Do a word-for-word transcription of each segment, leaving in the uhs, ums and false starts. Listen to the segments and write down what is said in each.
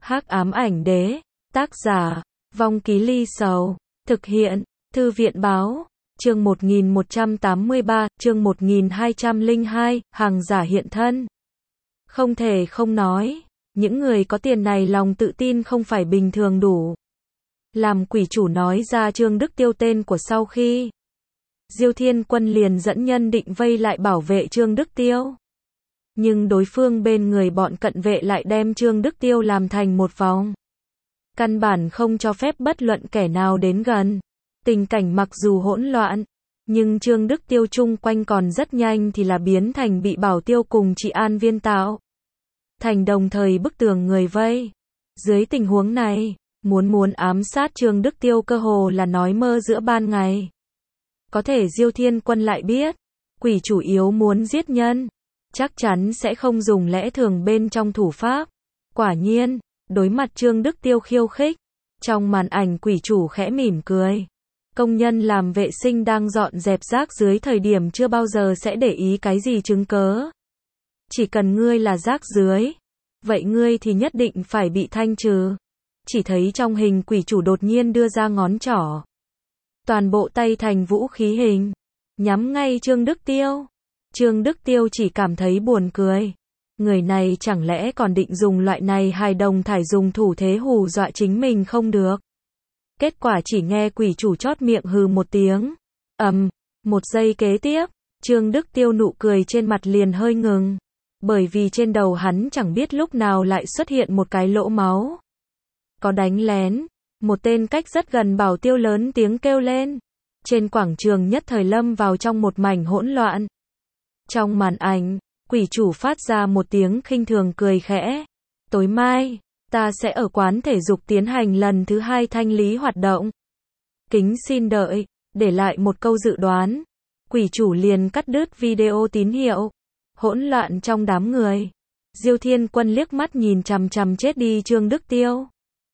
Hắc ám ảnh đế, tác giả, Vong Ký Ly Sầu, thực hiện, Thư viện báo, chương một nghìn một trăm tám mươi ba, chương một nghìn hai trăm lẻ hai, hàng giả hiện thân. Không thể không nói, những người có tiền này lòng tự tin không phải bình thường đủ. Làm quỷ chủ nói ra Trương Đức Tiêu tên của sau khi Diêu Thiên Quân liền dẫn nhân định vây lại bảo vệ Trương Đức Tiêu. Nhưng đối phương bên người bọn cận vệ lại đem Trương Đức Tiêu làm thành một vòng. Căn bản không cho phép bất luận kẻ nào đến gần. Tình cảnh mặc dù hỗn loạn, nhưng Trương Đức Tiêu chung quanh còn rất nhanh thì là biến thành bị Bảo Tiêu cùng chị An Viên tạo thành đồng thời bức tường người vây. Dưới tình huống này, muốn muốn ám sát Trương Đức Tiêu cơ hồ là nói mơ giữa ban ngày. Có thể Diêu Thiên Quân lại biết, quỷ chủ yếu muốn giết nhân, chắc chắn sẽ không dùng lẽ thường bên trong thủ pháp. Quả nhiên, đối mặt Trương Đức Tiêu khiêu khích, trong màn ảnh quỷ chủ khẽ mỉm cười. Công nhân làm vệ sinh đang dọn dẹp rác dưới thời điểm chưa bao giờ sẽ để ý cái gì chứng cớ. Chỉ cần ngươi là rác dưới, vậy ngươi thì nhất định phải bị thanh trừ. Chỉ thấy trong hình quỷ chủ đột nhiên đưa ra ngón trỏ. Toàn bộ tay thành vũ khí hình, nhắm ngay Trương Đức Tiêu. Trương Đức Tiêu chỉ cảm thấy buồn cười. Người này chẳng lẽ còn định dùng loại này hài đồng thải dùng thủ thế hù dọa chính mình không được. Kết quả chỉ nghe quỷ chủ chót miệng hừ một tiếng. Ầm, um, một giây kế tiếp, Trương Đức Tiêu nụ cười trên mặt liền hơi ngừng. Bởi vì trên đầu hắn chẳng biết lúc nào lại xuất hiện một cái lỗ máu. Có đánh lén, một tên cách rất gần Bảo Tiêu lớn tiếng kêu lên. Trên quảng trường nhất thời lâm vào trong một mảnh hỗn loạn. Trong màn ảnh, quỷ chủ phát ra một tiếng khinh thường cười khẽ. Tối mai, ta sẽ ở quán thể dục tiến hành lần thứ hai thanh lý hoạt động. Kính xin đợi, để lại một câu dự đoán. Quỷ chủ liền cắt đứt video tín hiệu. Hỗn loạn trong đám người. Diêu Thiên Quân liếc mắt nhìn chằm chằm chết đi Trương Đức Tiêu.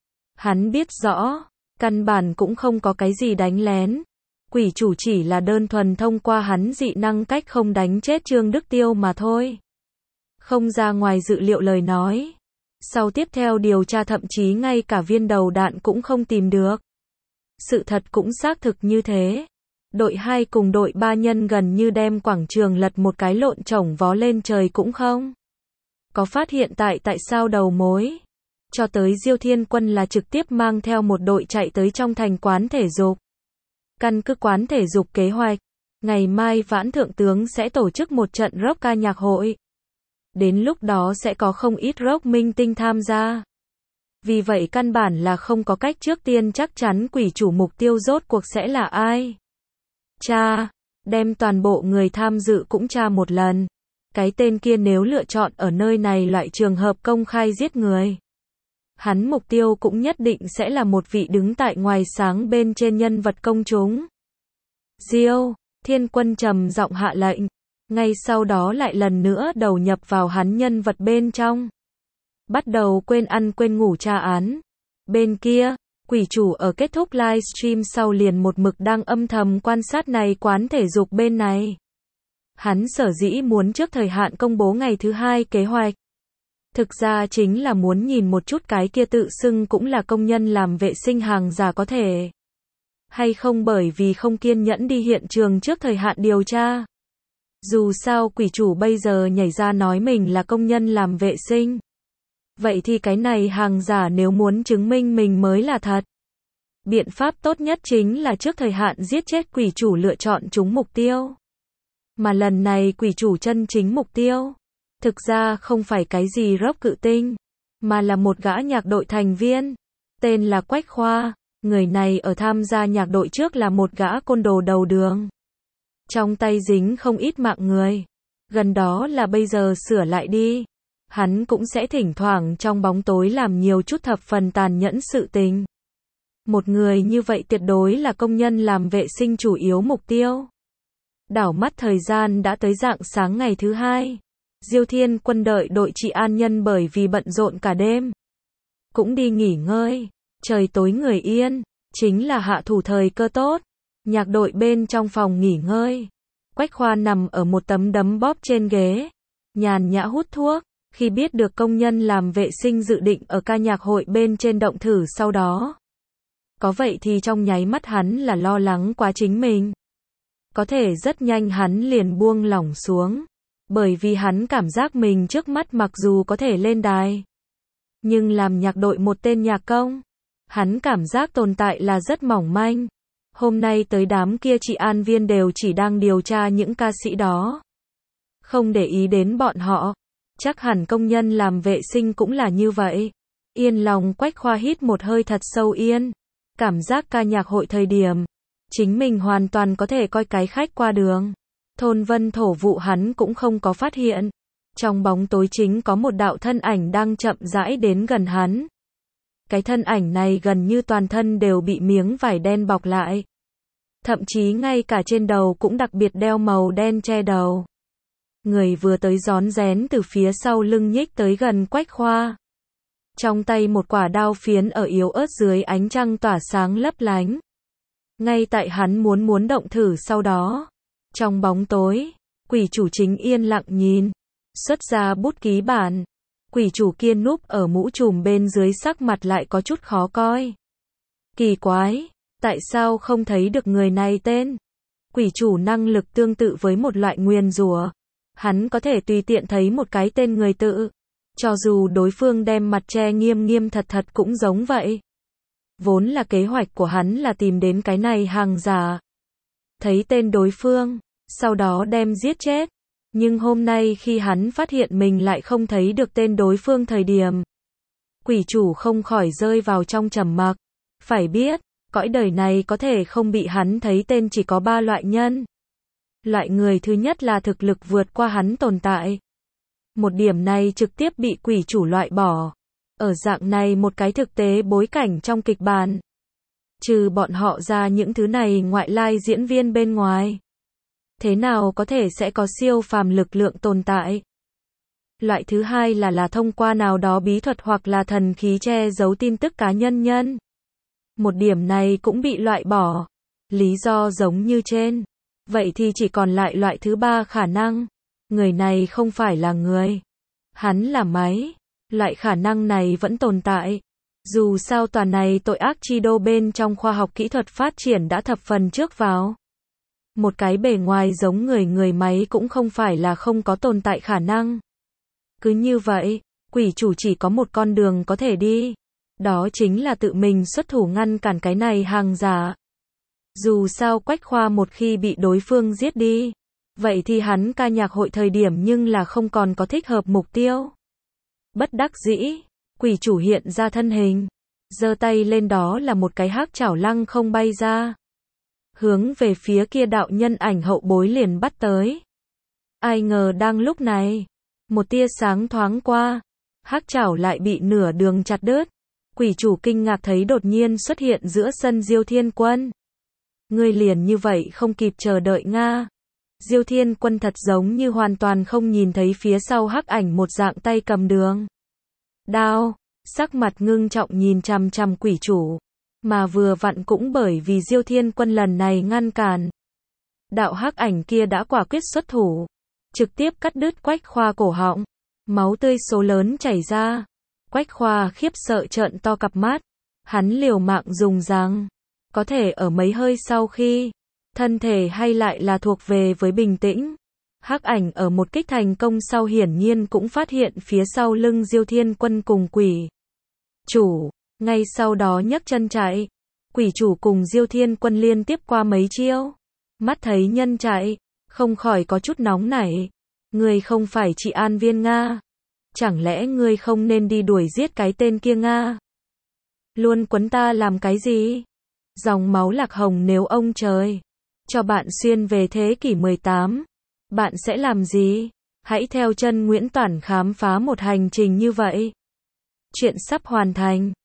Hắn biết rõ, căn bản cũng không có cái gì đánh lén. Quỷ chủ chỉ là đơn thuần thông qua hắn dị năng cách không đánh chết Trương Đức Tiêu mà thôi. Không ra ngoài dự liệu lời nói. Sau tiếp theo điều tra thậm chí ngay cả viên đầu đạn cũng không tìm được. Sự thật cũng xác thực như thế. Đội hai cùng đội ba nhân gần như đem quảng trường lật một cái lộn chổng vó lên trời cũng không có phát hiện tại tại sao đầu mối. Cho tới Diêu Thiên Quân là trực tiếp mang theo một đội chạy tới trong thành quán thể dục. Căn cứ quán thể dục kế hoạch, ngày mai Vãn Thượng Tướng sẽ tổ chức một trận rock ca nhạc hội. Đến lúc đó sẽ có không ít rock minh tinh tham gia. Vì vậy căn bản là không có cách trước tiên chắc chắn quỷ chủ mục tiêu rốt cuộc sẽ là ai. Cha, đem toàn bộ người tham dự cũng tra một lần. Cái tên kia nếu lựa chọn ở nơi này loại trường hợp công khai giết người, hắn mục tiêu cũng nhất định sẽ là một vị đứng tại ngoài sáng bên trên nhân vật công chúng. Diêu Thiên Quân trầm giọng hạ lệnh, ngay sau đó lại lần nữa đầu nhập vào hắn nhân vật bên trong. Bắt đầu quên ăn quên ngủ tra án. Bên kia, quỷ chủ ở kết thúc livestream sau liền một mực đang âm thầm quan sát này quán thể dục bên này. Hắn sở dĩ muốn trước thời hạn công bố ngày thứ hai kế hoạch. Thực ra chính là muốn nhìn một chút cái kia tự xưng cũng là công nhân làm vệ sinh hàng giả có thể hay không, bởi vì không kiên nhẫn đi hiện trường trước thời hạn điều tra. Dù sao quỷ chủ bây giờ nhảy ra nói mình là công nhân làm vệ sinh. Vậy thì cái này hàng giả nếu muốn chứng minh mình mới là thật. Biện pháp tốt nhất chính là trước thời hạn giết chết quỷ chủ lựa chọn chúng mục tiêu. Mà lần này quỷ chủ chân chính mục tiêu, thực ra không phải cái gì rock cự tinh, mà là một gã nhạc đội thành viên, tên là Quách Khoa. Người này ở tham gia nhạc đội trước là một gã côn đồ đầu đường. Trong tay dính không ít mạng người. Gần đó là bây giờ sửa lại đi. Hắn cũng sẽ thỉnh thoảng trong bóng tối làm nhiều chút thập phần tàn nhẫn sự tình. Một người như vậy tuyệt đối là công nhân làm vệ sinh chủ yếu mục tiêu. Đảo mắt thời gian đã tới rạng sáng ngày thứ hai. Diêu Thiên Quân đợi đội chị An Nhân bởi vì bận rộn cả đêm. Cũng đi nghỉ ngơi. Trời tối người yên. Chính là hạ thủ thời cơ tốt. Nhạc đội bên trong phòng nghỉ ngơi. Quách Khoa nằm ở một tấm đấm bóp trên ghế. Nhàn nhã hút thuốc. Khi biết được công nhân làm vệ sinh dự định ở ca nhạc hội bên trên động thử sau đó. Có vậy thì trong nháy mắt hắn là lo lắng quá chính mình. Có thể rất nhanh hắn liền buông lỏng xuống. Bởi vì hắn cảm giác mình trước mắt mặc dù có thể lên đài. Nhưng làm nhạc đội một tên nhạc công. Hắn cảm giác tồn tại là rất mỏng manh. Hôm nay tới đám kia chị an viên đều chỉ đang điều tra những ca sĩ đó. Không để ý đến bọn họ. Chắc hẳn công nhân làm vệ sinh cũng là như vậy. Yên lòng Quách Khoa hít một hơi thật sâu yên. Cảm giác ca nhạc hội thời điểm. Chính mình hoàn toàn có thể coi cái khách qua đường. Thôn vân thổ vụ hắn cũng không có phát hiện. Trong bóng tối chính có một đạo thân ảnh đang chậm rãi đến gần hắn. Cái thân ảnh này gần như toàn thân đều bị miếng vải đen bọc lại. Thậm chí ngay cả trên đầu cũng đặc biệt đeo màu đen che đầu. Người vừa tới rón rén từ phía sau lưng nhích tới gần Quách Khoa. Trong tay một quả đao phiến ở yếu ớt dưới ánh trăng tỏa sáng lấp lánh. Ngay tại hắn muốn muốn động thử sau đó. Trong bóng tối, quỷ chủ chính yên lặng nhìn. Xuất ra bút ký bản. Quỷ chủ kia núp ở mũ trùm bên dưới sắc mặt lại có chút khó coi. Kỳ quái, tại sao không thấy được người này tên? Quỷ chủ năng lực tương tự với một loại nguyền rủa. Hắn có thể tùy tiện thấy một cái tên người tự. Cho dù đối phương đem mặt che nghiêm nghiêm thật thật cũng giống vậy. Vốn là kế hoạch của hắn là tìm đến cái này hàng giả. Thấy tên đối phương, sau đó đem giết chết. Nhưng hôm nay khi hắn phát hiện mình lại không thấy được tên đối phương thời điểm. Quỷ chủ không khỏi rơi vào trong trầm mặc. Phải biết, cõi đời này có thể không bị hắn thấy tên chỉ có ba loại nhân. Loại người thứ nhất là thực lực vượt qua hắn tồn tại. Một điểm này trực tiếp bị quỷ chủ loại bỏ. Ở dạng này một cái thực tế bối cảnh trong kịch bản. Trừ bọn họ ra những thứ này ngoại lai diễn viên bên ngoài. Thế nào có thể sẽ có siêu phàm lực lượng tồn tại? Loại thứ hai là là thông qua nào đó bí thuật hoặc là thần khí che giấu tin tức cá nhân nhân. Một điểm này cũng bị loại bỏ. Lý do giống như trên. Vậy thì chỉ còn lại loại thứ ba khả năng. Người này không phải là người. Hắn là máy. Loại khả năng này vẫn tồn tại. Dù sao toàn này tội ác chi đô bên trong khoa học kỹ thuật phát triển đã thập phần trước vào. Một cái bề ngoài giống người người máy cũng không phải là không có tồn tại khả năng. Cứ như vậy, quỷ chủ chỉ có một con đường có thể đi. Đó chính là tự mình xuất thủ ngăn cản cái này hàng giả. Dù sao Quách Khoa một khi bị đối phương giết đi. Vậy thì hắn ca nhạc hội thời điểm nhưng là không còn có thích hợp mục tiêu. Bất đắc dĩ, quỷ chủ hiện ra thân hình. Giơ tay lên đó là một cái hắc chảo lăng không bay ra. Hướng về phía kia đạo nhân ảnh hậu bối liền bắt tới. Ai ngờ đang lúc này, một tia sáng thoáng qua, hắc chảo lại bị nửa đường chặt đứt. Quỷ chủ kinh ngạc thấy đột nhiên xuất hiện giữa sân Diêu Thiên Quân. Ngươi liền như vậy không kịp chờ đợi nga. Diêu Thiên Quân thật giống như hoàn toàn không nhìn thấy phía sau hắc ảnh một dạng tay cầm đường đao, sắc mặt ngưng trọng nhìn chằm chằm quỷ chủ. Mà vừa vặn cũng bởi vì Diêu Thiên Quân lần này ngăn cản. Đạo hắc ảnh kia đã quả quyết xuất thủ. Trực tiếp cắt đứt Quách Khoa cổ họng. Máu tươi số lớn chảy ra. Quách Khoa khiếp sợ trợn to cặp mắt. Hắn liều mạng dùng răng. Có thể ở mấy hơi sau khi. Thân thể hay lại là thuộc về với bình tĩnh. Hắc ảnh ở một kích thành công sau hiển nhiên cũng phát hiện phía sau lưng Diêu Thiên Quân cùng quỷ chủ. Ngay sau đó nhấc chân chạy. Quỷ chủ cùng Diêu Thiên Quân liên tiếp qua mấy chiêu. Mắt thấy nhân chạy. Không khỏi có chút nóng nảy. Ngươi không phải chị an viên Nga. Chẳng lẽ ngươi không nên đi đuổi giết cái tên kia Nga? Luôn quấn ta làm cái gì? Dòng máu lạc hồng nếu ông trời cho bạn xuyên về thế kỷ mười tám. Bạn sẽ làm gì? Hãy theo chân Nguyễn Toản khám phá một hành trình như vậy. Chuyện sắp hoàn thành.